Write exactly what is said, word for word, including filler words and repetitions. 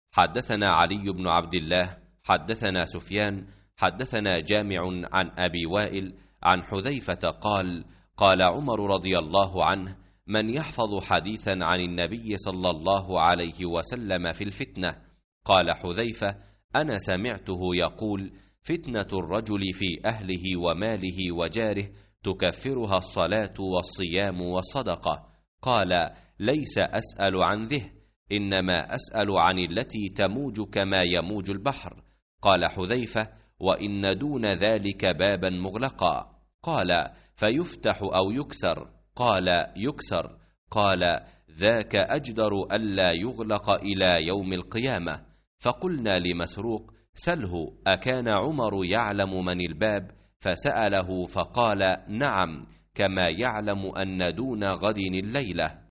حدثنا علي بن عبد الله حدثنا سفيان حدثنا جامع عن أبي وائل عن حذيفة قال قال عمر رضي الله عنه: من يحفظ حديثا عن النبي صلى الله عليه وسلم في الفتنة؟ قال حذيفة: أنا سمعته يقول: فتنة الرجل في أهله وماله وجاره تكفرها الصلاة والصيام والصدقة. قال: ليس أسأل عن ذه، إنما أسأل عن التي تموج كما يموج البحر. قال حذيفة: وإن دون ذلك بابا مغلقا. قال: فيفتح أو يكسر؟ قال: يكسر. قال: ذاك أجدر ألا يغلق إلى يوم القيامة. فقلنا لمسروق: سله أكان عمر يعلم من الباب؟ فسأله فقال: نعم، كما يعلم أن دون غد الليلة.